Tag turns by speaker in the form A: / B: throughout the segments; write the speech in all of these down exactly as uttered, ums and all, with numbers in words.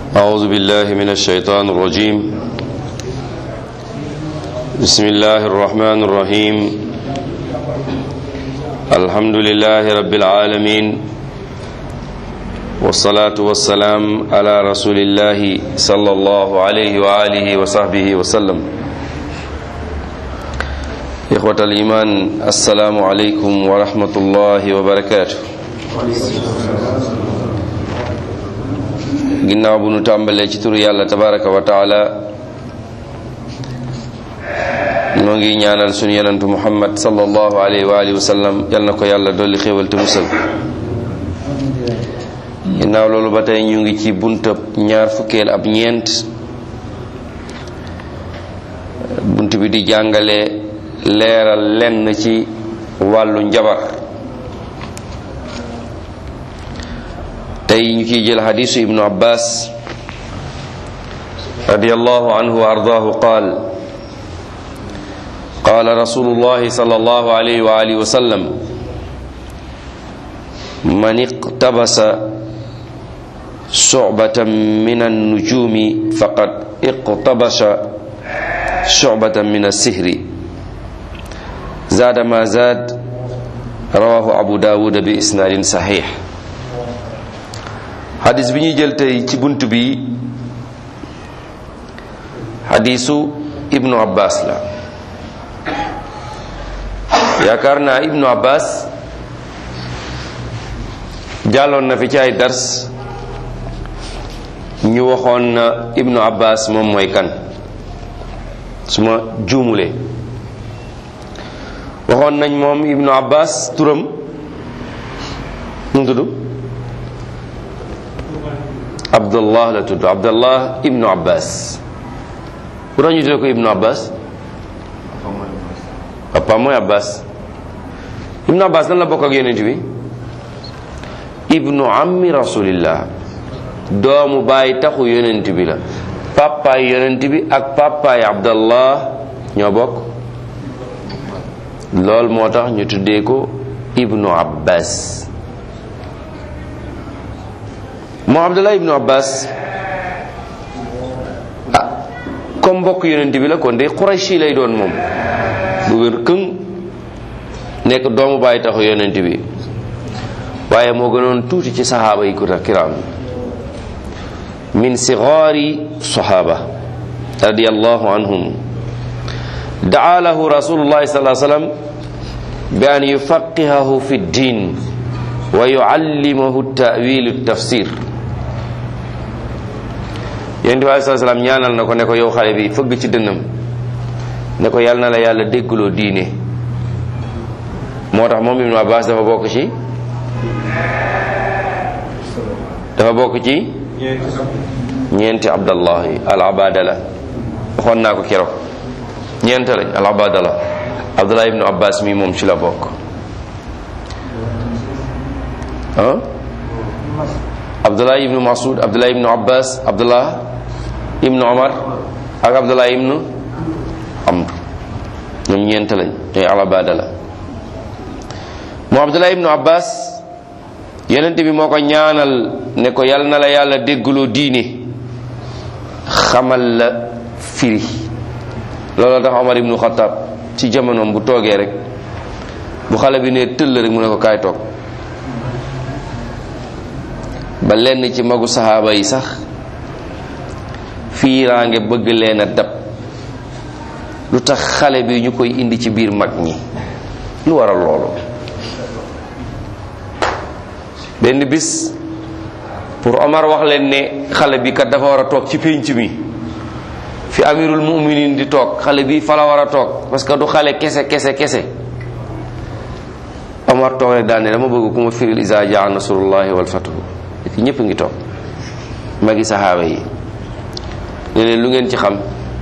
A: أعوذ بالله من الشيطان الرجيم بسم الله الرحمن الرحيم الحمد لله رب العالمين والصلاة والسلام على رسول الله صلى الله عليه وآله وصحبه وسلم إخوة الإيمان السلام عليكم ورحمة الله وبركاته ginnaaw bu nu tàmbalee ci turu yàlla tabaraka wa taala noo ngi ñaanal sunu yonentu muhammad sallallahu alayhi wa alihi wa sallam yal na ko yàlla dolli xéewal te musal ginnaaw loolu ba tey ñu ngi ci buntab ñaar fukkeel ab ñeent bunt bi di jàngale leeral lenn ci wàllu njabar tey ñu ciy jël xadiisu ibnu abbas radiyallahu anhu wa ardaahu qaal qaala rasulullahi sallallahu alayhi wa alihi wa sallam man iqtabasa shu'batan min an-nujumi faqad iqtabasa shu'batan min as-sihri zaada ma zaad rawahu abu daawud bi isnaadin saxiix. xadis bi ñuy jël tey ci bunt bi xadisu ibnu abbas la yaakaar naa ibnu abbas jàlloon na fi ci ay dars ñu waxoon na ibnu abbas moom mooy kan su ma juumulee waxoon nañ moom ibnu abbas turam nu mu tudd abdullah la tudd abdullah ibnu abbas bu tax ñu tuddee ko ibnu abbas papa mooy abbas ibnu abbas lan la bokk ak yonent bi ibnu ammi rasulillah doomu baay taxu yonent bi la papaay yonent bi ak papaay abdallah ñoo bokk lool moo tax ñu tuddee ko ibnu abbas moo abdullah ibnu abbas ah comme mbokk yonent bi la kon de qurayshi lay doon moom bu wér këng nekk doomu bàyyi taxu yonent bi waaye moo gënoon tuuti ci saxaaba yi kuta kiram min sigaari saxaaba radiyallahu anhum daa lahu rasulullahi sallallahu alayhi wa sallam bi an yufaqihahu fi ddin wa yuallimahu ta'wilu tafsir yonent bi alayhi salaam ñaanal na ko ne ko yow xale bi fëgg ci dënnam ne ko yàlla na la yàlla déggloo diine moo tax moom ibnu abbas dafa bokk ci dafa bokk ci ñeenti abdallah yi al abadala waxoon naa ko keroog ñeent lañ al abadala abdullah ibnu abbas mi moom ci la bokk ah abdullah ibnu masud abdullah ibnu abbas abdullah ibnu omar ak abdullah ibnu amr ñoom ñeent lañ ñooy alabada la moo abdullah ibnu abbas yonent bi moo ko ñaanal ne ko yal na la yàlla déggloo diine xamal la firi looloo tax omar ibnu xataab ci jamonoom bu toogee rek bu xale bi ne tëll rek mu ne ko kaay toog ba lenn ci magu saxaaba yi sax fiiraange bëgg leen a dab lu tax xale bi ñu koy indi ci biir mag ñi lu waral loolu benn bis pour Omar wax leen ne xale bi kat dafa war a toog ci pénc mi fi amirul mu'minin di toog xale bi fa la war a toog parce que du xale kese kese kese Omar toog rek daal ne dama bëgg ku ma firil izaa jaa nasrullahi wal fathu ñëpp ngi toog magi saxaaba yi ne leen lu ngeen ci xam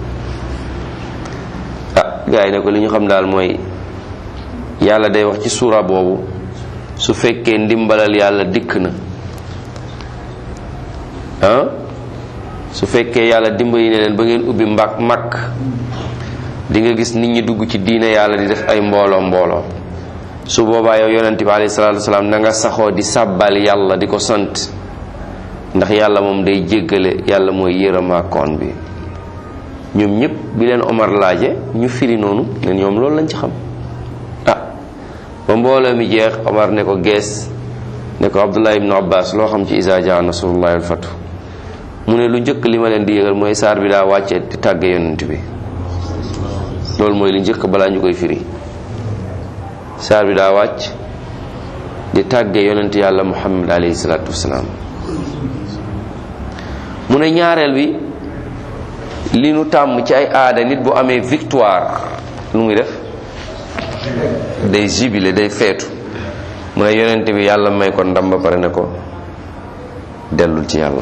A: ah gars yi ne ko li ñu xam daal mooy yàlla day wax ci suura boobu su fekkee ndimbalal yàlla dikk na ah su fekkee yàlla dimbali ne leen ba ngeen ubbi mbak makk di nga gis nit ñi dugg ci diine yàlla di def ay mbooloo mbooloo su boobaa yow yonent bi alayhi salaatu wasalaam na nga saxoo di sàbbal yàlla di ko sant ndax yàlla moom day jéggale, yàlla mooy yërëmaakoon bi. ñoom ñëpp bi leen Omar laaje ñu firi noonu ne ñoom loolu lañ ci xam. ah ba mbooloo mi jeex Omar ne ko gees ne ko Abdullah ibn Abbas loo xam ci izaa jaa nasrullahi wal fathu. mu ne lu njëkk li ma leen di yëgal mooy saar bi daa wàcce di tàgge yonent bi. loolu mooy lu njëkk balaa ñu koy firi. saar bi daa wàcc di tàgge yonent yàlla Muhammad alayhi salaatu wasalaam. mu ne ñaareel bi li nu tàmm ci ay aada nit bu amee victoire lu muy def day jubile, day feetu. mu ne yonent bi yàlla may ko ndam ba pare ne ko dellul ci yàlla.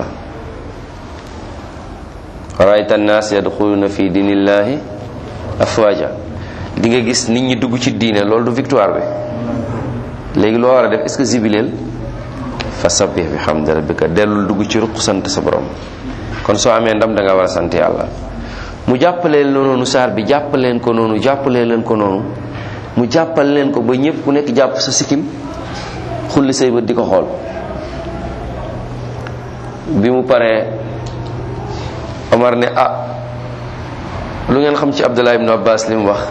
A: ra'ayta an-naas yadxuluuna fi diinillaahi afwaaja. di nga gis nit ñi dugg ci diine, loolu du victoire bi. léegi loo war a def est-ce que jubileel fa sabbih bi hamdi rabbika, dellul dugg ci ruq sant sa borom. kon soo amee ndam da nga war a sant yàlla. mu jàppaleen noonu saar bi jàppaleen ko noonu jàppalee leen ko noonu mu jàppal leen ko ba ñëpp ku nekk jàpp sa sikkim xulli say bët di ko xool. bi mu paree Omar ne ah lu ngeen xam ci Abdullah ibn Abbas li mu wax.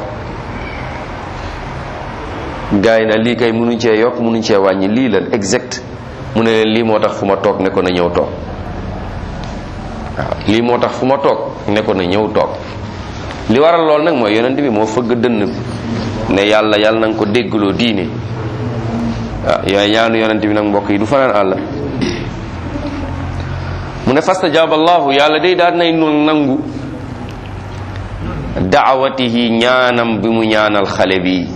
A: gaa yi na lii kay mënuñ cee yokk mënuñ cee wàññi, lii la exact. mu ne leen lii moo tax fu ma toog ne ko na ñëw toog. waaw lii moo tax fu ma toog ne ko na ñëw toog. li waral lool nag mooy yonent bi moo fëgg dënn ne yàlla yàlla na nga ko déggloo diine. waaw yooyu ñaanu yonent bi nag mbokk yi du fanaan àll. mu ne fastajaaba allahu, yàlla day daal nay nangu daawatihi, ñaanam bi mu ñaanal xale bi.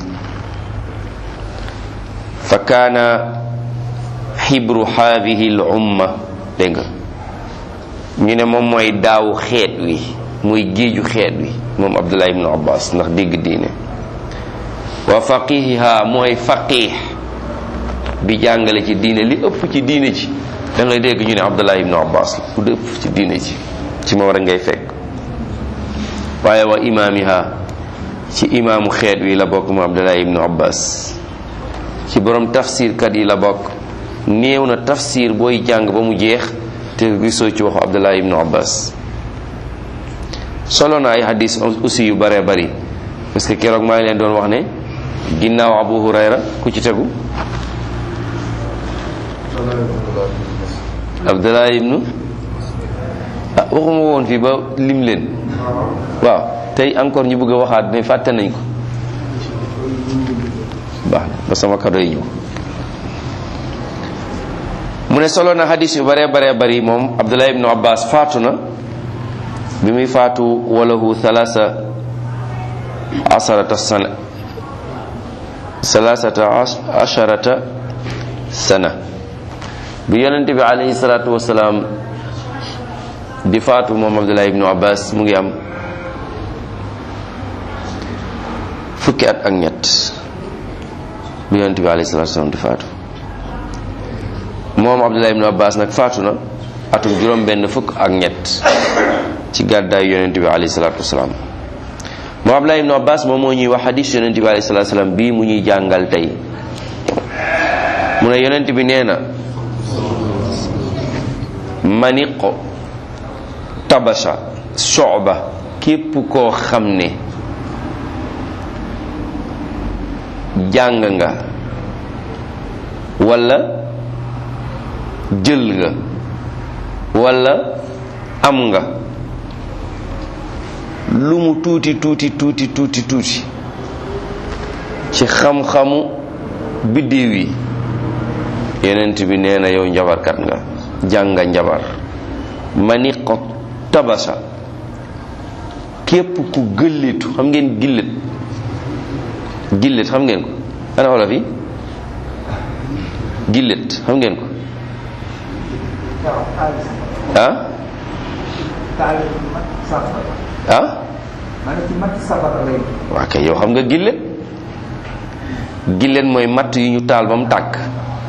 A: fa kaana xibru haadihi l umma, dégg nga ñu ne moom mooy daawu xeet wi, muy géeju xeet wi moom Abdullah ibn Abbas ndax dégg diine. wa faqihiha, mooy faqih bi jàngale ci diine, li ëpp ci diine ci da ngay dégg ñu ne Abdullah ibn Abbas la ku ëpp ci diine ci ci ma war a ngay fekk. waaye wa imaamiha, ci imaamu xeet wi la bokk mu Abdullah ibn Abbas. ci borom tafsir kat yi la bokk. néew na tafsir booy jàng ba mu jeex te gisoo ci waxu Abdullah ibn Abbas. solo na ay hadis aussi yu bëree bëri parce que keroog maa ngi leen doon wax ne ginnaaw Abu Hurayra ku ci tegu Abdullah ibn ah waxuma woon fii ba lim leen. waaw tey encore ñu bëgg a waxaat ne fàtte nañ ko. baax na ba sama kado yi ñëw. mu ne solo na hadis yu bare bare bari moom Abdullah ibn Abbas faatu na bi muy faatu walahu thalasa asharata sana salasata asharata sana bi yonente bi alayhi salatu wasalaam di faatu moom Abdullah ibn Abbas mu ngi am fukki at ak ñett bi yonente bi alayhi salatu wasalaam di faatu. moom Abdullah ibn Abbas nag faatu na atum juróom benn fukk ak ñett ci gàddaay yonent bi alayhi salatu wasalaam. moom Abdullah ibn Abbas moom moo ñuy wax hadis yonent bi alayhi salatu wasalaam bii mu ñuy jàngal tey. mu ne yonent bi nee na maniqo tabasha soba képp koo xam ne jàng nga walla jël nga walla am nga lu mu tuuti tuuti tuuti tuuti tuuti ci xam-xamu biddiw yi yonent bi nee na yow njabarkat nga jàng nga njabar maniqo tabasa képp ku gëllitu xam ngeen gillit gillit xam ngeen ko ana wolof yi gillit xam ngeen ko ah ah waa kay yow xam nga gillet gillet mooy matt yu ñu taal ba mu tàkk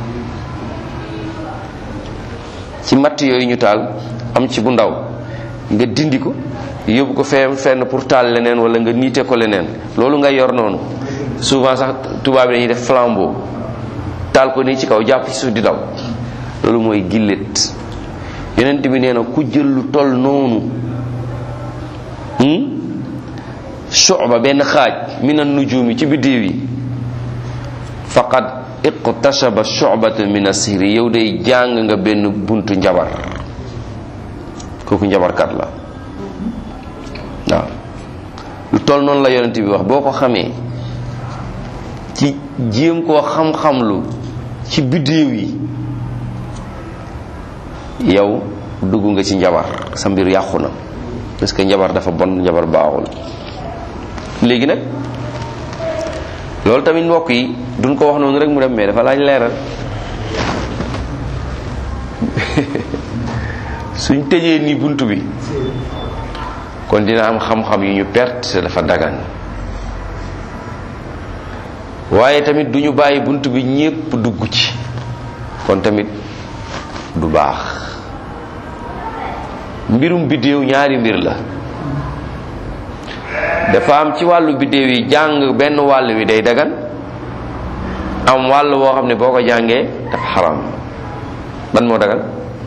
A: ci matt yooyu ñu taal am ci bu ndaw nga dindi ko yóbbu ko fenn fenn pour taal leneen wala nga niite ko leneen loolu nga yor noonu souvent sax tubaab yi dañuy def flambeau taal ko nii ci kaw jàpp ci suuf di daw loolu mooy gillet yonent bi nee na ku jël lu toll noonu shu'ba benn xaaj min an-nujumi ci biddiw yi faqad iqtashaba shu'bata min as-sihri yow day jàng nga benn buntu njabar kooku njabarkat la waaw lu toll noonu la yonent bi wax boo ko xamee ci jéem koo xam-xamlu ci biddiw yi yow dugg nga ci njabar sa mbir yàqu na parce que njabar dafa bon njabar baaxul. léegi nag loolu tamit mbokk yi duñ ko wax noonu rek mu dem mais dafa laaj leeral suñ tëjee nii bunt bi kon dina am xam-xam yu ñu perte dafa dagan waaye tamit du ñu bàyyi bunt bi ñépp dugg ci kon tamit du baax. mbirum biddéew ñaari mbir la dafa am ci wàllu biddéew yi jàng benn wàll wi day dagan am wàll woo xam ne boo ko jàngee dafa xaram ban moo dagan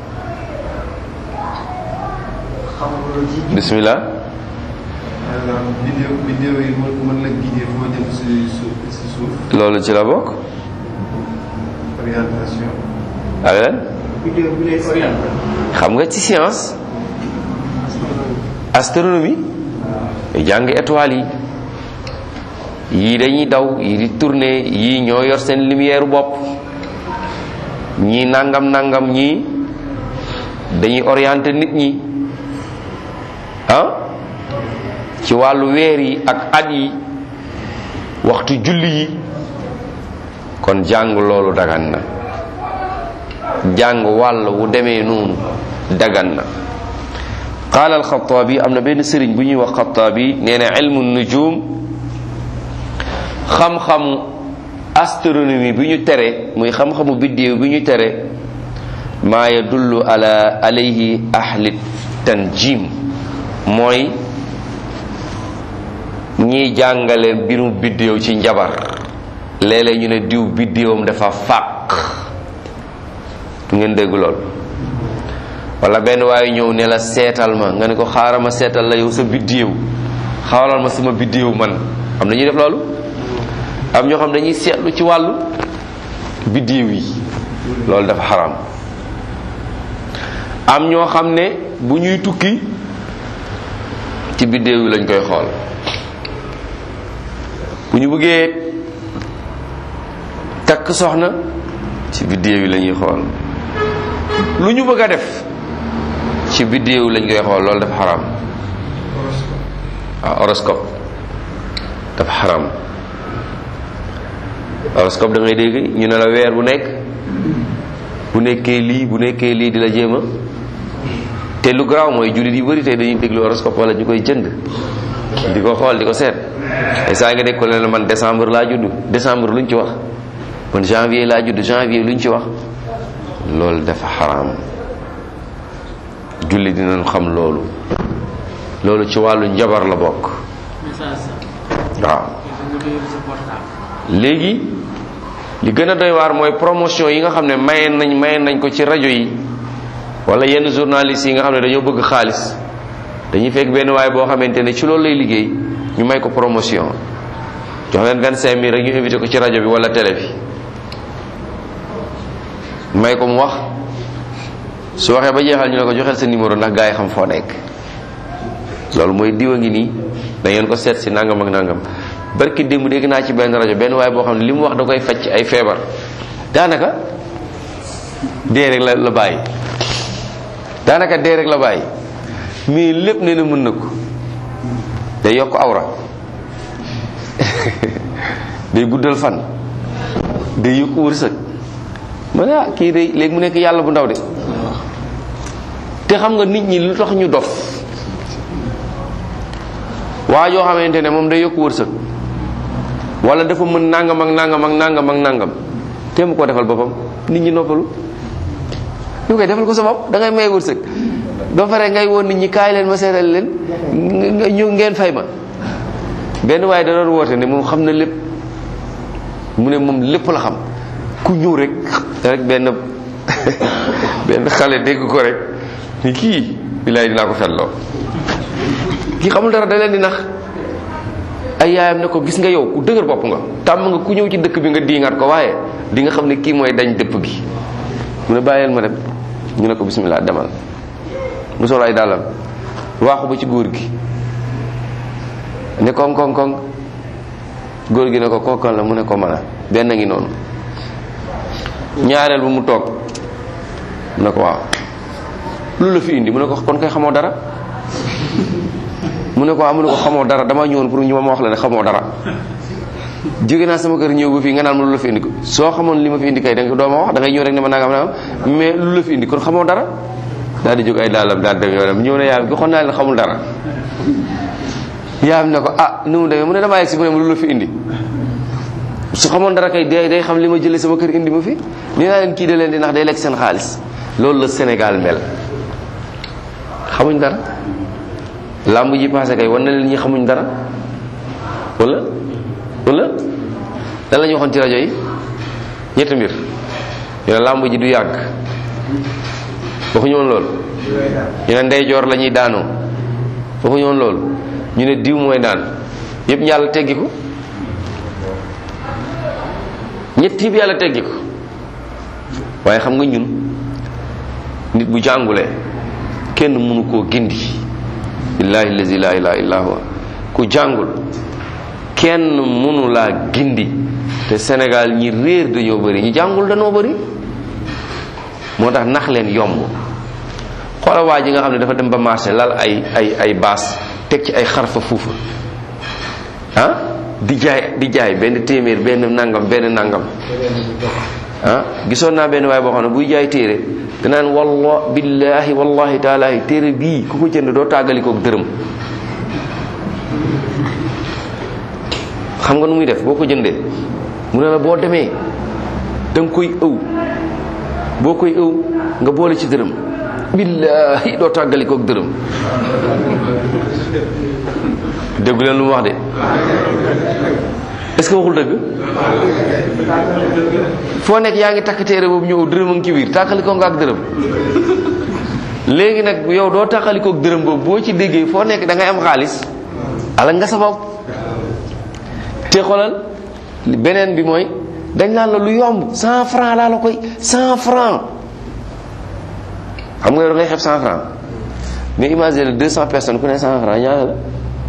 A: bismillah
B: biddéew biddéew yi mën la guider foo jëm si suuf si suuf
A: loolu ci la bokk
B: orientation
A: ak lan
B: biddéew bi lay orienté
A: xam nga ci science astronomie jàng étoiles yi yii dañuy daw yii di tourner yii ñoo yor seen lumière bopp ñii nangam nangam ñii dañuy orienter nit ñi ah ci wàllu weer yi ak at yi waxtu julli yi kon jàng loolu dagan na jàng wàll wu demee noonu dagan na. qaala alxataabi am na benn sëriñ bu ñuy wax xataabi nee na ilmu nujum xam-xamu astronomie bi ñu tere muy xam-xamu biddéew bi ñu tere maa yadullu ala alayhi ahli tanjim mooy ñiy jàngale mbirum biddéew ci njabar léeg-léeg ñu ne diw biddéewam dafa fàq du ngeen dégg lool wala benn waaye ñëw ne la seetal ma nga ne ko xaaral ma seetal la yow sa biddéew xawalal ma sama biddéew man am na ñuy def loolu am ñoo xam dañuy seetlu ci wàllu biddéew yi loolu dafa xaram am ñoo xam ne bu ñuy tukki ci biddéew yi lañ koy xool bu ñu bëggee takk soxna ci biddéew yi la ñuy xool lu ñu bëgg a def ci biddéew lañ koy xool loolu dafa xaram waaw horoscope dafa xaram horoscope da ngay dégg ñu ne la weer bu nekk bu nekkee lii bu nekkee lii di la jéema te lu garaaw mooy jullit yu bari tey dañuy déglu horoscope wala ñu koy jënd di ko xool di ko seet et saa nga dégg ko leen man décembre laa judd décembre luñ ci wax man janvier laa judd janvier luñ ci wax loolu dafa xaram julli dinañ xam loolu loolu ci wàllu njabar la bokk waaw léegi li gën a doy waar mooy promotion yi nga xam ne mayeen nañ mayeen nañ ko ci rajo yi wala yenn journalistes yi nga xam ne dañoo bëgg xaalis dañuy fekk benn waay boo xamante ne ci loolu lay liggéey ñu may ko promotion jox leen vingt cinq mille rek ñu invité ko ci rajo bi wala télé bi may ko mu wax su waxee ba jeexal ñu ne ko joxeel sa numéro ndax gaa yi xam foo nekk loolu mooy diwa ngi nii da ngeen ko seet si nangam ak nangam barki démb dégg naa ci benn rajo benn waaye boo xam ne li mu wax da koy faj ay feebar daanaka dee rek la la bàyyi daanaka dee rek la bàyyi mais lépp nee na mën na ko day yokk awra day guddal fan day yokk wërsëg ma ne ah kii day léegi mu nekk yàlla bu ndaw de te xam nga nit ñi lu tax ñu dof waa joo xamante ne moom day yokk wërsëg wala dafa mën nangam ak nangam ak nangam ak nangam te mu ko defal boppam nit ñi noppalu ñu koy defal ko sa bopp da ngay may wërsëg doo pare ngay woon nit ñi kaay leen ma seetal leen ñu ngeen fay ma benn waaye da doon woote ne moom xam na lépp mu ne moom lépp la xam ku ñëw rek rek benn benn xale dégg ko rek ni kii billaay dinaa ko felloo kii xamul dara da leen di nax. ay yaayam ne ko gis nga yow ku dëgër bopp nga tàmm nga ku ñëw ci dëkk bi nga diingat ko waaye di nga xam ne kii mooy dañ dëpp gi mu ne bàyyil ma dem ñu ne ko bismillah demal mu sol ay dàllam waaxu ba ci góor gi ne koŋ koŋ koŋ góor gi ne ko kookal la mu ne ko mën a benn ngi noonu ñaareel bu mu toog mu ne ko waaw lu la fi indi mu ne ko kon koy xamoo dara mu ne ko amu ne ko xamoo dara dama ñëwoon pour ñu ma wax la ne xamoo dara jóge naa sama kër ñëw ba fii nga naan ma lu la fi indi ko soo xamoon li ma fi indi kay da nga doo ma wax da ngay ñëw rek ne ma nangam nangam mais lu la fi indi kon xamoo dara daal di jóg ay daalam daal dem yoonam ñëw na yaayam ko xon naa leen xamul dara yaayam ne ko ah nu mu demee mu ne damaa yegg si mu ne ma lu la fi indi su xamoon dara kay day day xam li ma jëlee sama kër indi ma fi nee naa leen kii da leen di ndax day lekk seen xaalis loolu la Sénégal mel xamuñ dara làmb ji passé kay wan na leen ñi xamuñ dara wala wala lan la ñu waxoon ci rajo yi ñetti mbir ñu ne làmb ji du yàgg waxuñu woon loolu ñu ne ndeyjoor la ñuy daanoo waxuñu woon loolu ñu ne diw mooy daan yëpp yàlla teggi ko ñett yëpp yàlla teggi ko waaye xam nga ñun nit bu jàngulee kenn mënu koo gindi billahi allazi la ilaha illa huwa ku jàngul kenn mënu laa gindi te Sénégal ñi réer dañoo bëri ñi jàngul dañoo bëri moo tax nax leen yomb xoola waa ji nga xam ne dafa dem ba marché lal ay ay ay baas teg ci ay xarfa fuufa ah di jaay di jaay benn téeméer benn nangam benn nangam ah gisoon naa benn waay boo xam ne buy jaay téere danaan wallah billahi wallahi taalahi téere bii ku ko jënd doo tàggalikook dërëm xam nga nu muy def boo ko jëndee mu ne la boo demee da nga koy ëw boo koy ëw nga boole ci dërëm billahi doo tàggalikook dërëm déggu leen lu mu wax de est-ce que waxul dëgg foo nekk yaa ngi takk téere boobu ñëw dërëm a ngi ci biir tàqalikoo nga ak dërëm léegi nag yow doo tàqalikook dërëm boobu boo ci déggee foo nekk da ngay am xaalis ala nga sa bopp te xoolal beneen bi mooy dañ naan la lu yomb cent francs laa la koy cent francs xam nga yow da ngay xeeb cent francs mais imagine deux cent personnes ku ne cent francs ñaata la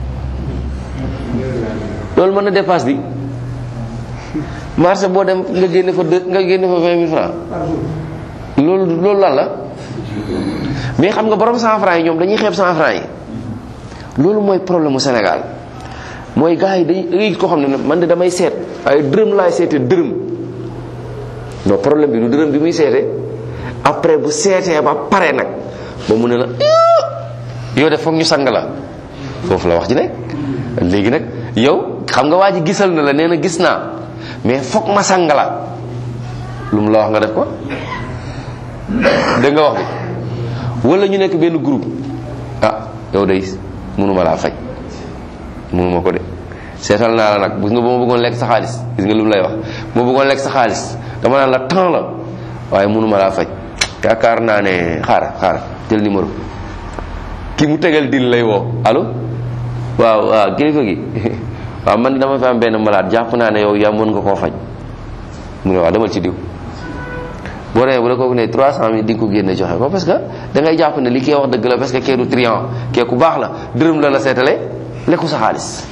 A: loolu mën na dépasse bi marché boo dem nga génne fa deux nga génne fa vingt mille francs loolu loolu lan la mais xam nga borom cent francs yi ñoom dañuy xeeb cent francs yi loolu mooy problème mu Sénégal mooy gars yi dañuy dañuy ko xam ne man de damay seet ay dërëm laay seete dërëm non problème bi du dërëm bi muy seete après bu seetee ba pare nag ba mu ne la yow def foog ñu sang la foofu la wax ji nekk léegi nag yow xam nga waa ji gisal na la nee na gis naa mais foog ma sang la lu mu la wax nga def ko dégg nga wax bi wala ñu nekk benn groupe ah yow day mënuma laa faj mënuma ko de seetal naa la nag gis nga ba ma bëggoon lekk sa xaalis gis nga lu mu lay wax ma bëggoon lekk sa xaalis dama naan la temps la waaye mënuma laa faj yaakaar naa ne xaar xaar jël numéro ki mu tegal dil lay woo allo waaw waaw kilifa gi waaw man dama fi am benn malade jàpp naa ne yow yaa mën nga koo faj mu ne waaw demal ci diw boo demee bu la kooku ne trois cent mille di nga ko génne joxe ko parce que da ngay jàpp ne li kee wax dëgg la parce que kee du triant kee ku baax la dërëm la la seetale lekku sa xaalis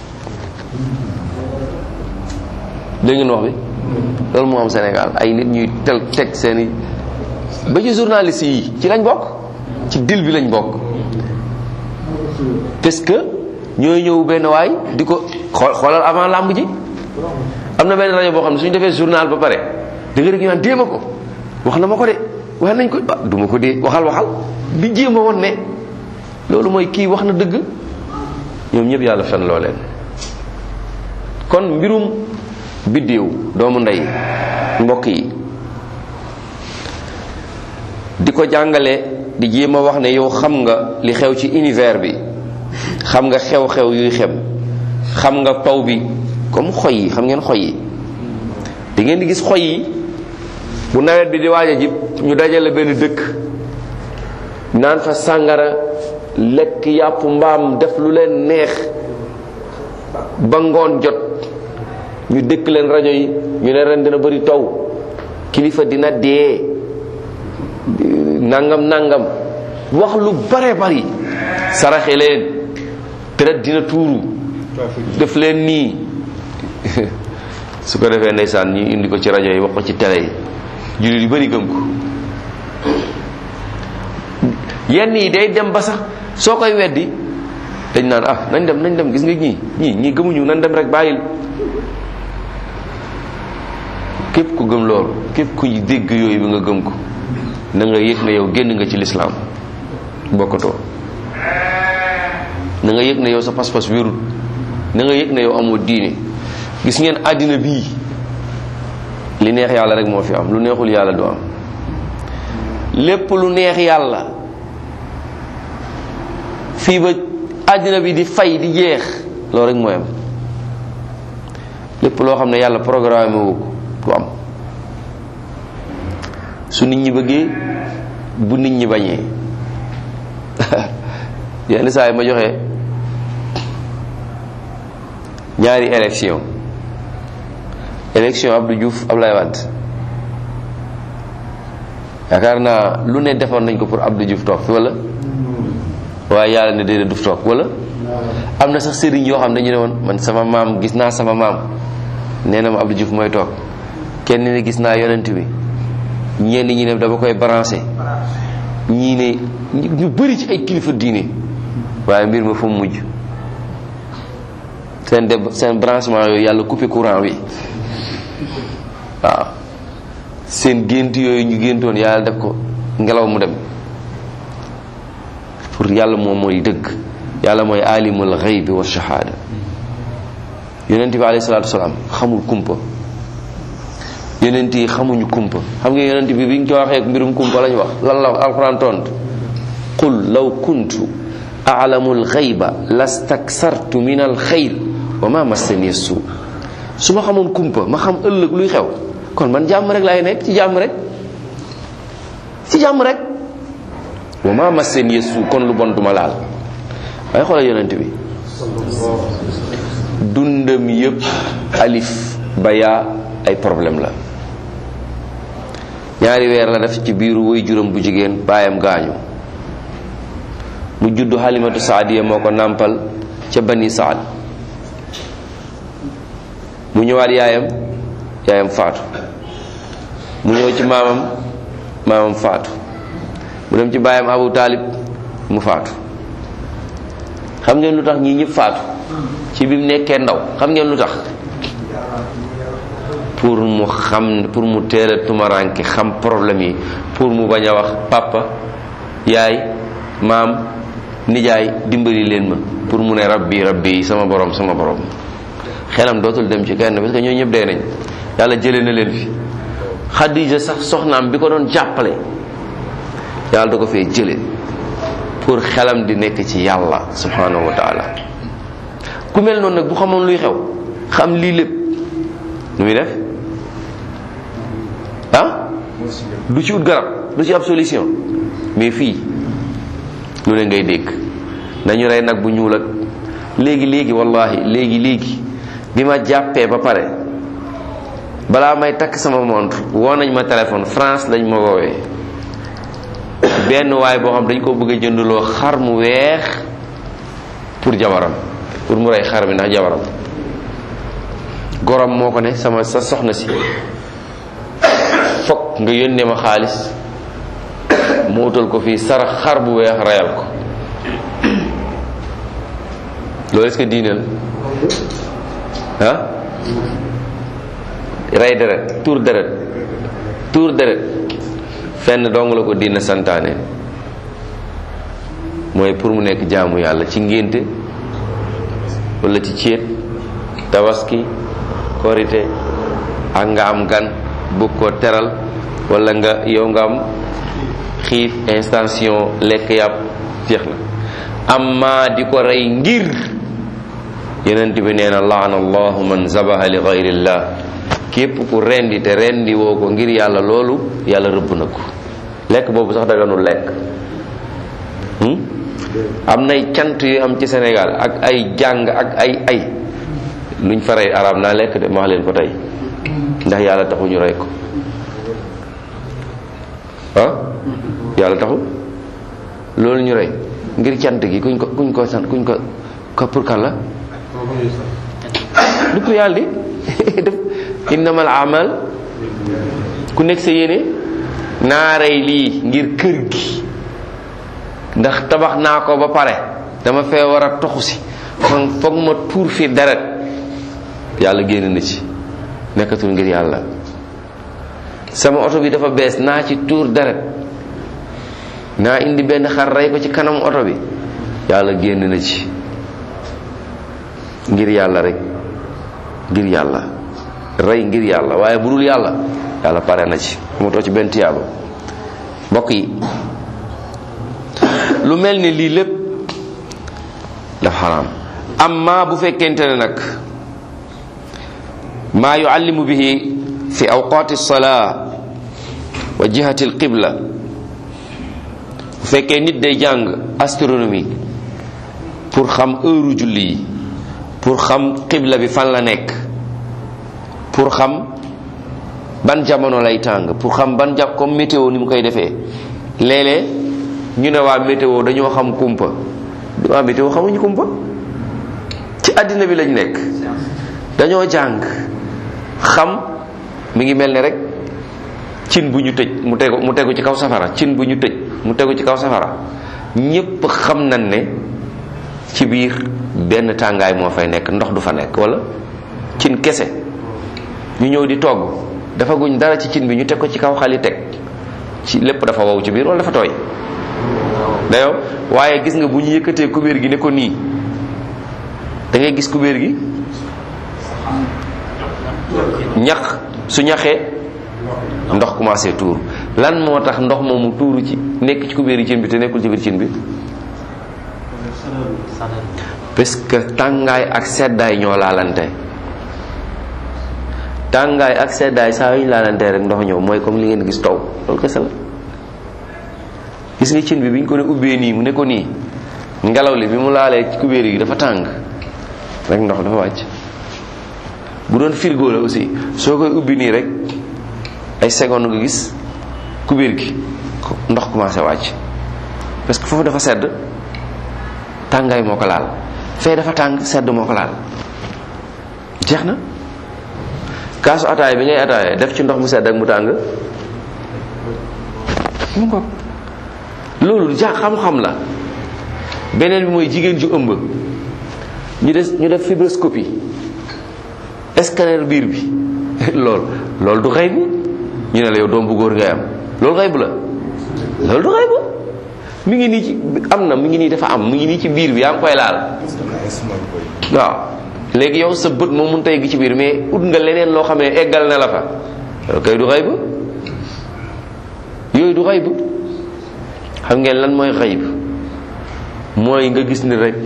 A: dégg ngeen wax bi loolu moo am Sénégal ay nit ñuy tel teg seeni ba ci journaliste yi ci lañ bokk ci dil bi lañ bokk parce que ñooy ñëw benn waay di ko xool xoolal avant làmb ji am na benn rajo boo xam ne suñu defee journal ba pare da nga rek ñu naan déema ko wax na ma ko de wax nañ ko ah du ma ko dee waxal waxal di jéem a woon ne loolu mooy kii wax na dëgg ñoom ñëpp yàlla fen loo leen kon mbirum biddéew doomu ndey mbokk yi di ko jàngale di jéem a wax ne yow xam nga li xew ci univers bi xam nga xew-xew yuy xem xam nga taw bi comme xoy yi xam ngeen xoy yi di ngeen di gis xoy yi bu nawet bi di waaj a jib ñu dajale benn dëkk naan fa sàngara, lekk yàpp mbaam, def lu leen neex ba ngoon jot ñu dëkk leen rajo yi ñu ne ren dina bëri taw, kilifa dina dee, nangam nangam, wax lu bare bari, saraxe leen, deret dina tuuru, def leen nii su ko defee ndeysaan ñu indi ko ci rajo yi wax ko ci télé yi, jullit yu bari gëm ko. yenn yi day dem ba sax soo koy weddi dañ naan ah nañ dem nañ dem gis nga ñii ñii ñii gëmuñu nañ dem rek bàyyil. képp ku gëm loolu, képp ku dégg yooyu bi nga gëm ko, na nga yëg ne yow génn nga ci lislaam, bokkatoo. na nga yëg ne yow sa pas-pas wérul, na nga yëg ne yow amoo diine. gis ngeen àddina bii li neex yàlla rek moo fi am, lu neexul yàlla du am. lépp lu neex yàlla fii ba àddina bi di fay di jeex, loolu rek mooy am. lépp loo xam ne yàlla programme wu ko du am. su nit ñi bëggee, bu nit ñi bañee. yenn saa yi ma joxe ñaari élection élection Abdou Diouf Abdoulaye Wade, yaakaar naa lu ne defoon nañ ko pour Abdou Diouf toog fi wala, waaye yàlla ne déedéet du fi toog wala. am na sax sëriñ yoo xam ne dañu ne woon man sama maam gis naa sama maam nee na ma Abdou Diouf mooy toog, kenn ne gis naa yonent bi, ñenn ñi ne dama koy branché, ñii ne ñu bëri ci ay kilifa diine, waaye mbir ma fu mu mujj seen de seen branchement yooyu yàlla coupé courant bi. waaw seen gént yooyu ñu géntoon yàlla def ko ngelaw mu dem. pour yàlla moom mooy dëgg, yàlla mooy alimul ghaybi wa shahada. yonent bi alayhi salaatu wasalaam xamul kumpa, yonent yi xamuñu kumpa. xam nga yonent bi biñ ko waxee mbirum kumpa lañ wax lan la alquran tontu, qul law kuntu a'lamul ghayba lastaksartu min al khayr wa ma massani su. su ma xamoon kumpa, ma xam ëllëg luy xew, kon man jàmm rek laay nekk, ci jàmm rek ci jàmm rek wa ma massani su, kon lu bon duma laal. waaye xoolal yonent bi dundam yëpp alif ba yaa ay problème la. ñaari weer la def ci biiru way juróom bu jigéen, baayam gaañu, mu juddu Halimatu Saadiya moo ko nàmpal ca Bani Saad. mu ñëwaat yaayam yaayam faatu, mu ñëw ci maamam maamam faatu, mu dem ci baayam Abu Taalib mu faatu. xam ngeen lu tax ñii ñëpp faatu ci bi mu nekkee ndaw? xam ngeen lu tax? pour mu xam, pour mu teel a tumaranke, xam problème yi, pour mu bañ a wax papa yaay maam nijaay dimbali leen ma, pour mu ne rabbi rabbi sama borom sama borom. xelam dootul dem ci kenn parce que ñoo ñëpp dee nañ, yàlla jëlee na leen fi. Xadija sax soxnaam bi ko doon jàppale yàlla da ko fee jëlee pour xelam di nekk ci yàlla subhanahu wa taala. ku mel noonu nag bu xamoon luy xew, xam lii lépp, nu muy def? ah du ci ut garab, du ci ab solution. mais fii lu ne ngay dégg, nañu rey nag bu ñuul ak léegi léegi wallahi léegi léegi bi ma jàppee ba pare balaa may takk sama montre woo nañ ma téléphone, France lañ ma woowee, benn waay boo xam dañ ko bëgg a jënduloo xar mu weex pour jabaram, pour mu rey xar bi ndax jabaram. gorom moo ko ne sama sa soxna si fokk nga yónnee ma xaalis mu utal ko fii sarax xar bu weex reyal ko. loolu est-ce que diine la ah? rey deret, tuur deret, tuur deret fenn dong la ko diine santaane, mooy pour mu nekk jaamu yàlla ci ngénte wala ci céet, tabaski, korite, ak nga am gan bëgg ko teral, wala nga yow nga am xiif intention lekk yàpp, jeex na. amma di ko rey ngir, yonent bi nee na laana allahu man zabaha li gayrillah, képp ku rendi te rendi woo ko ngir yàlla, loolu yàlla rëbb na ko. lekk boobu sax daganul lekk, am nay cant yu am ci Sénégal ak ay jàng ak ay ay luñ fa rey arab naa lekk de maa leen ko tey ndax yàlla taxu ñu rey ko ah yàlla taxu loolu ñu rey ngir cant gi kuñ ko kuñ ko sant kuñ ko ko pour kan la du pour yàlla di def innamal amal ku nekk sa yéene naa rey lii ngir kër gi ndax tabax naa ko ba pare dama fee war a toxu si kon foog ma tuur fi deret yàlla génn na ci nekkatul ngir yàlla sama oto bi dafa bees naa ci tuur deret naa indi benn xar rey ko ci kanam oto bi yàlla génn na ci ngir yàlla rek ngir yàlla rey ngir yàlla waaye bu dul yàlla yàlla pare na ci mu too ci benn tiyaaba mbokk yi lu mel ni lii lépp dafa xaraam amma bu fekkente ne nag maa yuallimu bihi fi awqaati salaa wa jihati alqibla bu fekkee nit day jàng astronomie pour xam heure julli yi pour xam qibla bi fan la nekk pour xam ban jamono lay tàng pour xam ban jàpp comme météo ni mu koy defee léeg-léeg ñu ne waa météo dañoo xam kumpa waa météo xamuñu kumpa ci àddina bi lañ nekk dañoo jàng xam mi ngi mel ne rek cin bu ñu tëj mu tegu mu tegu ci kaw safara cin bu ñu tëj mu tegu ci kaw safara ñépp xam nañ ne ci biir benn tàngaay moo fay nekk ndox du fa nekk wala cin kese ñu ñëw di togg dafa guñ dara ci cin bi ñu teg ko ci kaw xali teg ci lépp dafa wow ci biir wala dafa tooy dayoo waaye gis nga bu ñu yëkkatee kubéer gi ne ko nii da ngay gis kubéer gi ñax su ñaxee ndox commencé tuur lan moo tax ndox moomu tuuru ci nekk ci kubéer yi cin bi te nekkul ci biir cin bi parce que tàngaay ak seddaay ñoo laalante tàngaay ak seddaay saa yu ñu laalante rek ndox ñëw mooy comme li ngeen gis taw loolu kese la gis nga cin bi bi ñu ko ne ubbee nii mu ne ko nii ngelaw li bi mu laalee ci kubéer yi dafa tàng rek ndox dafa wàcc bu doon frigo la aussi soo koy ubbi nii rek ay seconde nga gis kubéer gi ndox commencé wàcc parce que foofu dafa sedd tàngaay moo ko laal fee dafa tàng sedd moo ko laal jeex na kaasu ataay bi ngay ataay def ci ndox mu sedd ak mu tàng mu ko loolu ja xam-xam la beneen bi mooy jigéen ju ëmb ñu des ñu def fibroscopie scanner biir bi loolu loolu du xëy bu ñu ne la yow doom bu góor ngay am loolu xëy bu la loolu du xëy bu mi ngi nii ci am na mi ngi nii dafa am mi ngi nii ci biir bi yaa ngi koy laal waaw léegi yow sa bët moom mënut a yegg ci biir mais ut nga leneen loo xam ne eggal na la fa loolu kay du xëy bu yooyu du xëy bu xam ngeen lan mooy xëy bu mooy nga gis ni rek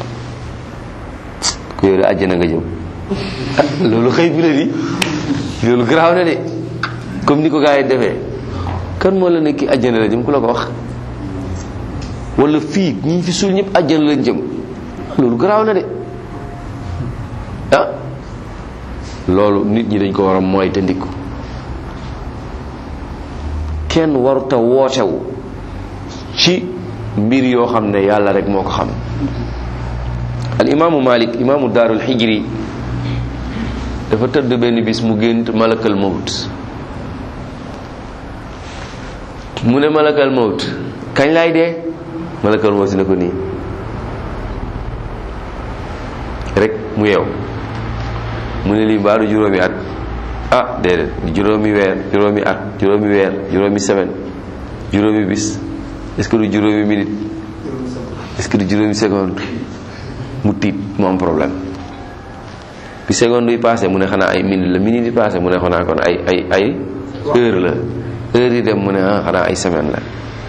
A: ku yore àjjana nga jëm loolu xëy bu la di loolu garaaw na de comme ni ko gars yi defee kan moo la ne kii àjjana la jëm ku la ko wax wala fii ñi fi suul ñëpp àjjana lañ jëm loolu garaaw na de ah loolu nit ñi dañ ko war a mooy te ndikku kenn waruta wootewu ci mbir yoo xam ne yàlla rek moo ko xam al imaamu Malik imaamu daarul xijri dafa tëdd benn bis mu gént malakal mawt mu ne malakal mawt kañ laay dee malakal mawt si ne ko nii rek mu yeew mu ne lii mbaaru juróomi at ah déedéet juróomi weer juróomi at juróomi weer juróomi semaine juróomi bis est-ce que du juróomi minute est-ce que du juróomi seconde mu tiit mu am problème bi seconde yi passé mu ne xanaa ay minute la minute yi passé mu ne xanaa kon ay ay ay heure la heure yi dem mu ne ah xanaa ay semaine la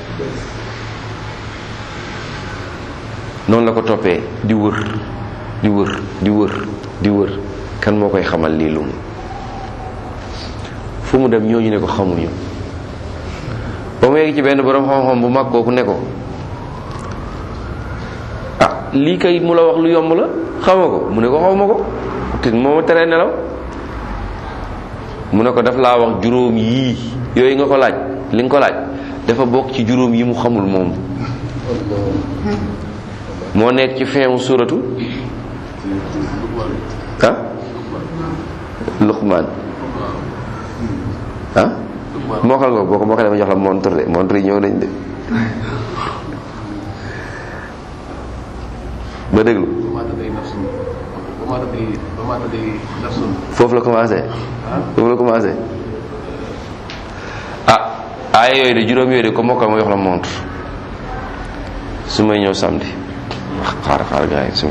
A: noonu la ko toppee di wër di wër di wër di wër kan moo koy xamal lii lu mu fu mu dem ñooñu ne ko xamuñu ba mu yegg ci benn borom xam-xam bu mag kooku ne ko lii kay mu la wax lu yomb la xamoo ko mu ne ko xaw ma ko te moo ma teree nelaw mu ne ko daf laa wax juróom yii yooyu nga ko laaj li nga ko laaj dafa bokk ci juróom yi mu xamul moom moo nekk ci feewu suratu ah Luqmaan ah mokkal nga boo ko mokkalee ma jox la montre de montre yi ñëw nañ de ba déglu foofu la commencé foofu la commencé ah ay yooyu de juróom yooyu de ko mokkal ma jox la montre su may ñëw samedi xaar xaar gaa yi su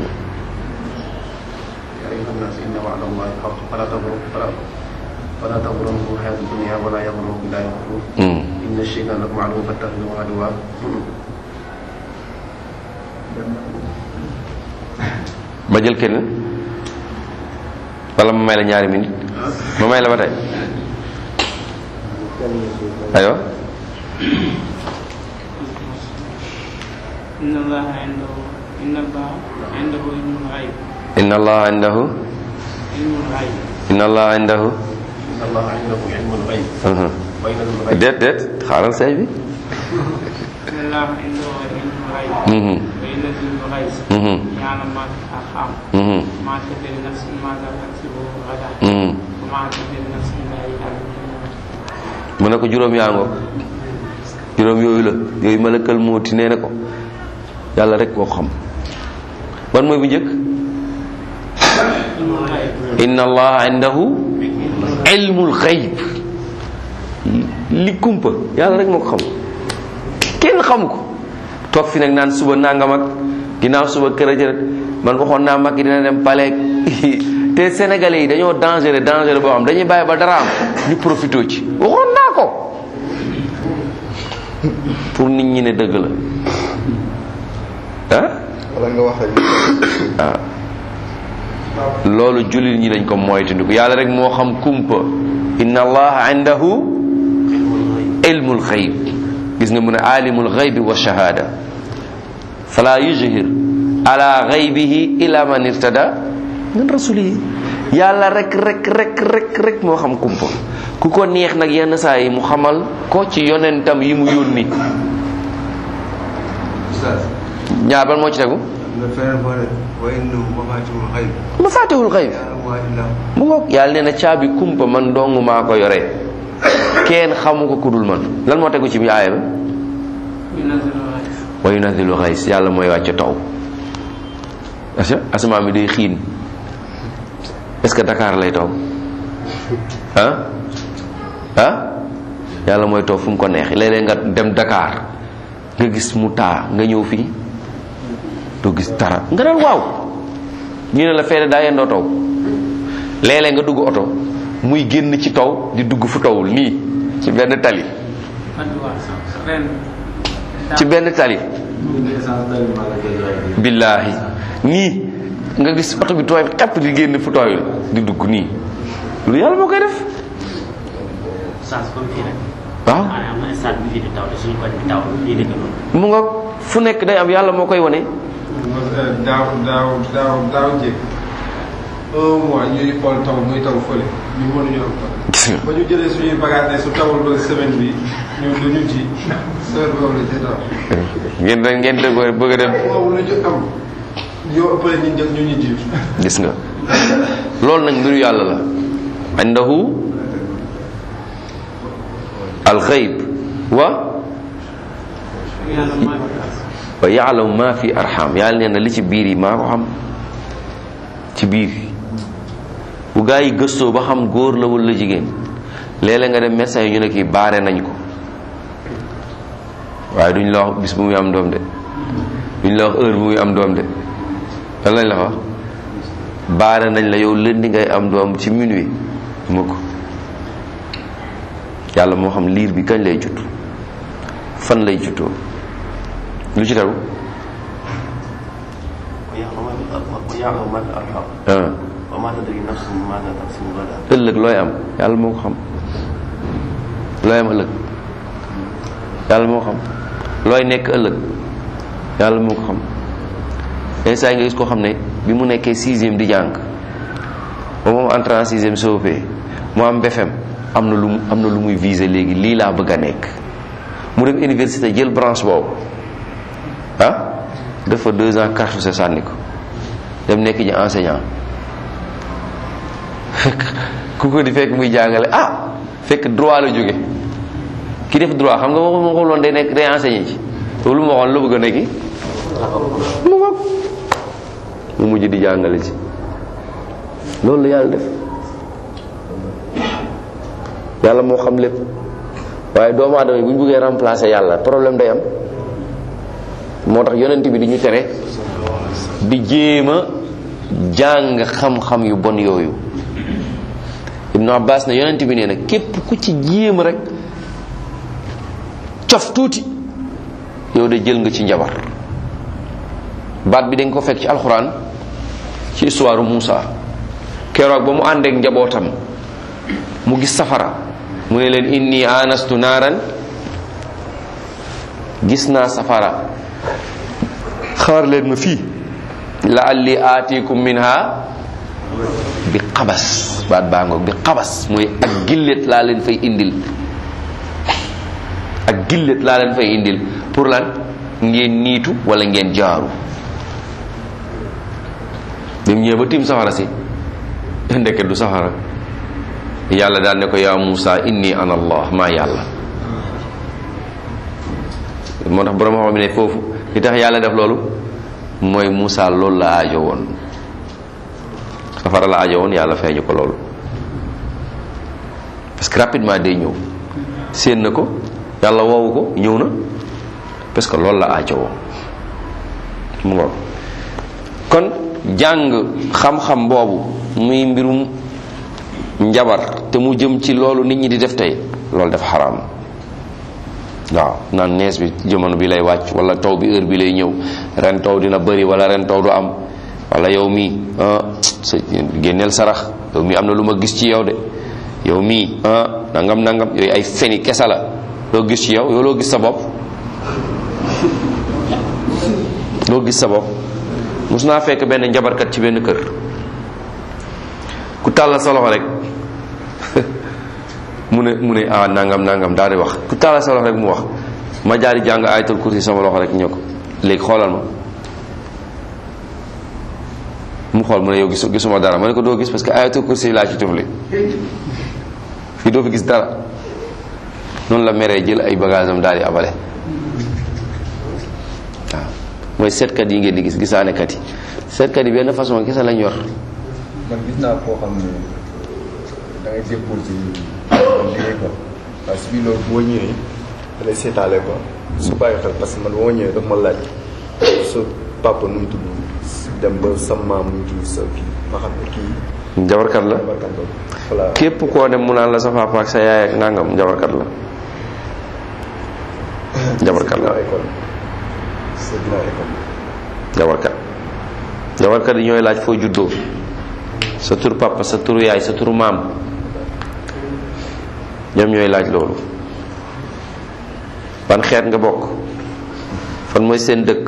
B: فلا تغرنكم الحياة الدنيا ولا يغرنكم بالله الغرور إن الشيطان لكم عدو فاتخذوه عدوا
A: ma jël kenn wala ma may la ñaari minute ma may la ba tey aywa
C: inna allaha indahu inna allaha indahu ilmul ghaib
A: inna allaha indahu
C: ilmul ghaib
A: inna allaha indahu
B: إن الله عنده علم الغيب وينزل الغيب
A: déet déet xaaral say bi
C: inna allaha indahu ilmul ghaib wa yunazzilu al-ghayth ya'lamu ma fil arham ma tadri nafsun madha taksibu ghadan wa ma tadri nafsun ma ta'malu
A: mu ne ko juróom yaa ngoo juróom yooyu la yooyu malakal mooti nee na ko yàlla rek moo xam ban mooy bu njëkk inna allaha indahu ilmul xayb li kumpa yàlla rek moo ko xam kenn xamu ko toog fi nag naan suba nangam ak ginnaaw suba kër a jërët man waxoon naa mag dina dem paleeg te sénégalais yi dañoo dangereux dangereux boo xam dañuy bàyyi ba dara am ñu profité ci waxoon naa ko pour nit ñi ne dëgg la ah
D: wala nga wax rek
A: ah loolu jullit ñi dañ ko moytandiku yàlla rek moo xam kumpa inna allaha indahu ilmul xayb gis nga mu ne alimul xaybi wa shahada fala yuzhir ala xaybihi ila man irtada min rasulihi yàlla rek rek rek rek rek moo xam kumpa ku ko neex nag yenn saa yi mu xamal ko ci yonentam yi mu yónni ñaar ban moo ci tegu ma faatihul xayb mu ngoog yàlla nee na caabi kumpa man dong maa ko yore kenn xamu ko ku dul man lan moo tegu ci bi aaya ba wa yunazzilu xays yàlla mooy wàcc taw asa asamaan bi day xiin est-ce que Dakar lay taw ah ah yàlla mooy taw fu mu ko neex léeg-léeg nga dem Dakar nga gis mu taa nga ñëw fii doo gis dara nga naan waaw ñu ne la feede daa yendoo taw léeg-léeg nga dugg oto muy génn ci taw di dugg fu tawul nii ci benn tali ci benn tali billaahi nii nga gis oto bi tooy xepp di génn fu tooyul di dugg nii lu yàlla moo koy def waaw mu nga fu nekk day am yàlla moo koy wane
B: daaw daaw daaw daaw jéeg un mois ñuy xool taw muy taw fële ñu mënuñu am taw ba ñu jëlee suñuy bagage ne su tawul ba semaine bi ñu duñu ci semaine boobu la ci taw
A: ngeen da ngeen dëggoo bëgg a dem
B: boobu la ñu am ñoo ëppale ñu njëkk ñu ñu jiitu
A: gis nga loolu nag mbiru yàlla la indahu al xayb wa wa yaalamu ma fi arham yàlla nee na li ci biir yi maa ko xam ci biir bu gaa yi gëstoo ba xam góor la wala jigéen léeg-léeg nga dem médecin yi ñu ne kii baare nañ ko waaye duñ la wax bis bu muy am doom de duñ la wax heure bu muy am doom de lan lañ la wax baare nañ la yow lëndi ngay am doom ci minuit mukk yàlla moo xam liir bi kañ lay judd fan lay juddoo lu ci tegu ëllëg looy am yàlla moo ko xam looy am ëllëg yàlla moo xam looy nekk ëllëg yàlla moo ko xam mais saa yi nga gis koo xam ne bi mu nekkee sixième di jàng ba moom entré en sixième C O P mu am B F M am na lu mu am na lu muy viser léegi lii laa bëgg a nekk mu dem université jël branche boobu ah dafa deux ans cartouché sànni ko dem nekk ji enseignant fekk ku ko di fekk muy jàngale ah fekk droit la jóge ki def droit xam nga moo ma waxuloon day nekk day enseigné ci loolu mu waxoon la bëgg a nekki mu ngoog mu mujj di jàngale ci loolu la yàlla def yàlla moo xam lépp waaye doomu aadama yi bu ñu bëggee remplacer yàlla problème day am moo tax yonent bi di ñu tere di jéem a jàng xam-xam yu bon yooyu. Ibnu Abbas ne yonent bi nee na képp ku ci jéem rek cof tuuti yow de jël nga ci njabar baat bi dañ ko fekk ci alxuraan ci histoire Muusa keroog ba mu àndeek njabootam mu gis safara mu ne leen inni anastu naaran gis naa safara xaar leen ma fii la'alli aatikum minha bi xabas baat baa ngoog bi xabas mooy ak gillet laa leen fay indil ak gillet laa leen fay indil pour lan ngeen niitu wala ngeen jaaru dem ñëwee ba tiim safara si ndeke du safara yàlla daal ne ko yaa Muusa inni ana allah maa yàlla moo tax borom xam ne foofu li tax yàlla def loolu mooy Muusa loolu la aajo woon safara la aajo woon yàlla feeñu ko loolu parce que rapidement day ñëw séen na ko yàlla woowu ko ñëw na parce que loolu la aajo woon mu ngoog kon jàng xam-xam boobu muy mbirum njabar te mu jëm ci loolu nit ñi di def tey loolu dafa xaraam waaw naan nees bi jamono bi lay wàcc wala taw bi heure bi lay ñëw ren taw dina bëri wala ren taw du am wala yow mii ah sa génneel sarax yow mii am na lu ma gis ci yow de yow mii ah nangam nangam yooyu ay feni kesa la loo gis ci yow yow loo gis sa bopp loo gis sa bopp mus naa fekk benn njabarkat ci benn kër ku tàllal sa loxo rek mu ne mu ne ah nangam nangam daal di wax ku tàllal sa loxo rek mu wax ma jaari jàng ayatul kursi sama loxo rek ñëw ko léegi xoolal ma mu xool mu ne yow gis gisuma dara ma ne ko doo gis parce que ayatul kursi laa ci tufli fii doo fi gis dara noonu la meree jël ay bagage am daal di abale waaw mooy seetkat yi ngeen di gis gisaanekat yi seetkat yi benn façon kese lañ yor.
B: man gis naa koo xam ne da ngay déposé liggéey ko parce que loolu boo ñëwee da lay seetaale quoi su bàyyi xel parce que man boo ñëwee daf ma laaj sa papa nu mu tudd dem ba sa maam nu mu tudd sa kii ma xam ne kii.
A: njabarkat la
B: njabarkat la voilà.
A: képp koo dem mu naan la sa papa ak sa yaay ak nangam njabarkat la. njabarkat la
B: c'est bien école.
A: njabarkat njabarkat yi ñooy laaj foo juddoo sa tur papa sa turu yaay sa turu maam ñoom ñooy laaj loolu ban xeet nga bokk fan mooy seen dëkk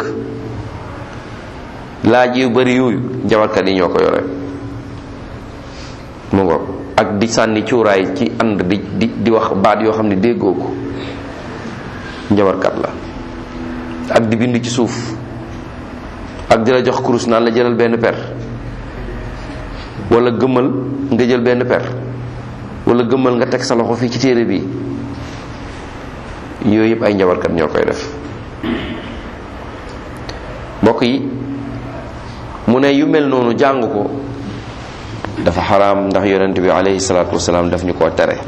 A: laaj yu bari yooyu njabarkat yi ñoo ko yore mu ngoog ak di sànni cuuraay ci ànd di di di wax baat yoo xam ne déggoo ko njabarkat la ak di bind ci suuf ak di la jox kurus naan la jëlal benn per wala gëmmal nga jël benn per wala gëmmal nga teg sa loxo fii ci téere bi yooyu yëpp ay njabarkat ñoo koy def mbokk yi mu ne yu mel noonu jàng ko dafa xaraam ndax yonent bi alayhi salaatu wasalaam daf ñu koo tere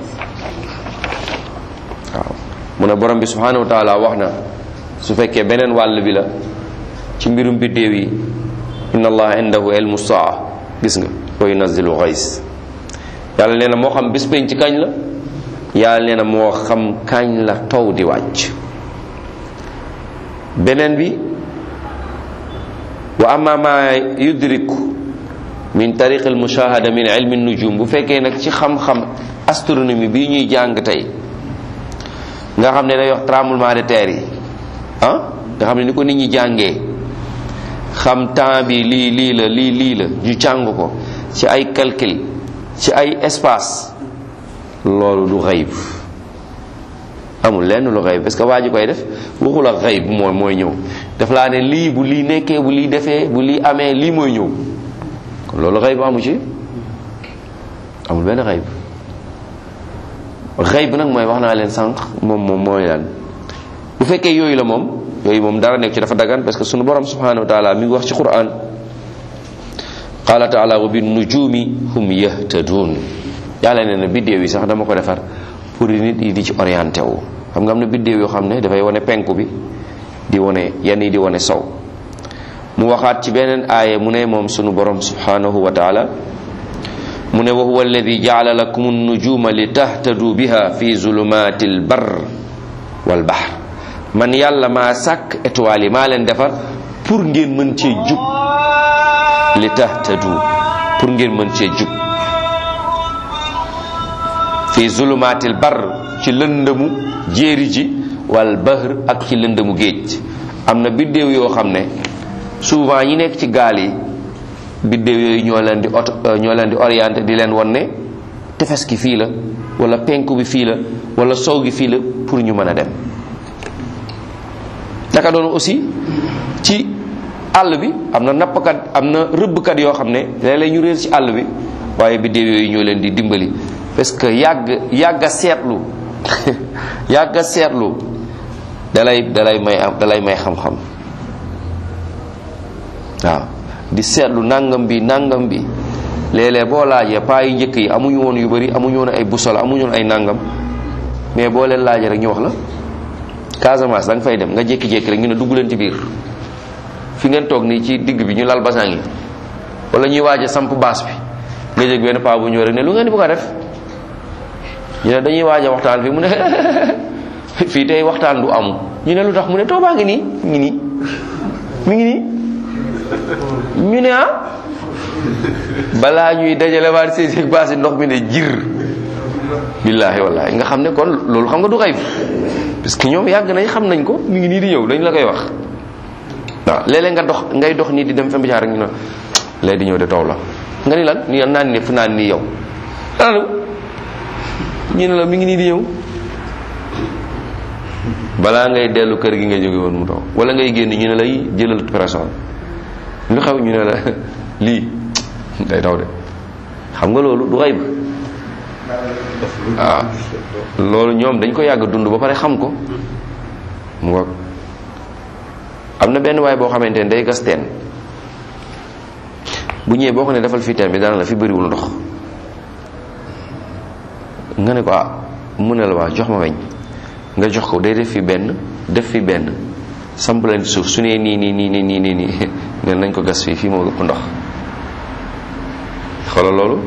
A: waaw mu ne borom bi subhanahu wa taala wax na su fekkee beneen wàll bi la ci mbirum biddéew yi inna allaha indahu ilmu saa gis nga wa yunazzilu ghays yàlla nee na moo xam bis penc kañ la yàlla nee na moo xam kañ la taw di wàcc beneen bi wa amma ma yudriku min tariq al mushahada min ilmi nujum bu fekkee nag ci xam-xam astronomie bii ñuy jàng tey nga xam ne day wax tremblement de terre yi ah nga xam ne ni ko nit ñi jàngee xam temps bi lii lii la lii lii la ñu jàng ko ci ay calcul ci ay espace loolu du xayb amul lenn lu xayb parce que waa ji koy def waxul ak xayb mooy mooy ñëw daf laa ne lii bu lii nekkee bu lii defee bu lii amee lii mooy ñëw kon loolu xayb amu ci amul benn xayb xayb nag mooy wax naa leen sànq moom moom mooy lan bu fekkee yooyu la moom yooyu moom dara nekk ci dafa dagan parce que sunu borom subhanahu wa taala mi ngi wax ci Qur'an qala taala wa bin nujumi hum yahtadun yàlla nee na biddéew yi sax dama ko defar pour nit yi di ci orienté wu xam nga am na biddéew yoo xam ne dafay wane penku bi di wane yenn yi di wane sow mu waxaat ci beneen aaya mu ne moom sunu borom subhanahu wa taala mu ne wa huwa alladi jaala lakum an-nujuma li tahtadu biha fi zulumati al-barr wal bahr man yàlla maa sàkk étoiles yi maa leen defar pour ngeen mën cee jub li tahtadu pour ngeen mën cee jub fi zulumatil barr ci lëndëmu jéeri ji wal bahr ak ci lëndëmu géej am na biddéew yoo xam ne souvent ñi nekk ci gaal yi biddéew yooyu ñoo leen di oto ñoo leen di orienté di leen won ne tefes gi fii la wala penku bi fii la wala sow gi fii la pour ñu mën a dem naka doon aussi ci àll bi am na nappkat am na rëbbkat yoo xam ne léeg-léeg ñu réer ci àll bi waaye biddéew yooyu ñoo leen di dimbali parce que yàgg yàgg a seetlu yàgg a seetlu dalay dalay may am dalay may xam-xam waaw di seetlu nangam bi nangam bi léeg-léeg boo laajee paa yu njëkk yi amuñu woon yu bari amuñu woon ay bussola amuñu woon ay nangam mais boo leen laajee rek ñu wax la Casamance da nga fay dem nga jékki-jékki rek ñu ne dugg leen ci biir fi ngeen toog nii ci digg bi ñu lal basang yi wala ñuy waaj a samp baas bi nga jég benn paa bu ñëw rek ne lu ngeen di bëgg a def ñu ne dañuy waaj a waxtaan fii mu ne fii tey waxtaan du am ñu ne lu tax mu ne toobaa ngi nii mi ngi nii mi ngi nii ñu ne ah balaa ñuy dajale waat seen baas yi ndox mi ne jir billaahi wallaahi nga xam ne kon loolu xam nga du xayb parce que ñoom yàgg nañ xam nañ ko mi ngi nii di ñëw dañ la koy wax waaw léeg-léeg nga dox ngay dox nii di dem fa mbicaar rek ñu ne lay di ñëw de taw la nga ni lan ni naan ne fu naan nii yow ñu ne la mi ngi nii di ñëw balaa ngay dellu kër gi nga jóge woon mu taw wala ngay génn ñu ne lay jëlal pression lu xew ñu ne la lii day taw de xam nga loolu du xayb waaw loolu ñoom dañ ko yàgg dund ba pare xam ko mu ngoog am na benn waay boo xamante ne day gas teen bu ñëwee boo ko ne defal fii teen bi dana la fi bëriwul ndox nga ne ko ah mu ne la waa jox ma weñ nga jox ko day def fi benn def fi benn samp leen suuf su nee nii nii nii nii nii nii nii ne nañ ko gas fii fii moo ëpp ndox xoolal loolu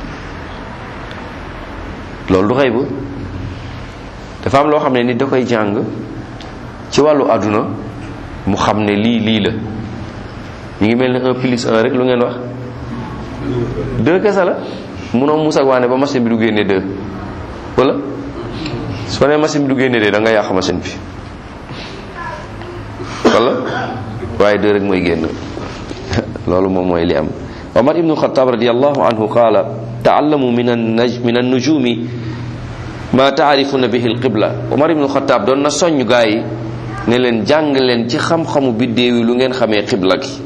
A: loolu du xëy ba dafa am loo xam ne nit da koy jàng ci wàllu àdduna mu xam ne lii lii la ñu ngi mel ne un plus un rek lu ngeen wax deux kese la munoo musak waane ba machine bi du génne deux wala soo nee machine bi du génne deux da nga yàq machine bi wala waaye deux rek mooy génn loolu moom mooy li am Omar ibnu Xataab radiyallahu anhu qaala taallamu min an-naj min an-nujumi ma taarifuna bihi al-qibla Omar ibnu Xataab doon na soññ gaa yi ne leen jàng leen ci xam-xamu biddéew yi lu ngeen xamee xibla gi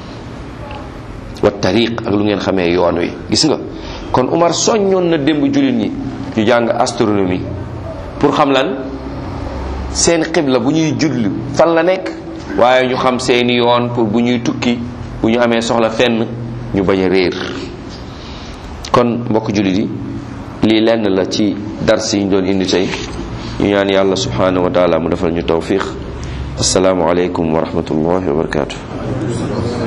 A: wa tariq ak lu ngeen xamee yoon wi gis nga kon Omar soññoon na démb jullit ñi ñu jàng astronomie pour xam lan seen xibla bu ñuy julli fan la nekk waaye ñu xam seeni yoon pour bu ñuy tukki bu ñu amee soxla fenn ñu bañ a réer kon mbokk jullit yi lii lenn la ci dars yi ñu doon indi tey ñu ñaan yàlla subhanahu wa taala mu defal ñu tawfiq assalaamu aleykum wa rahmatullahi wa barakatuh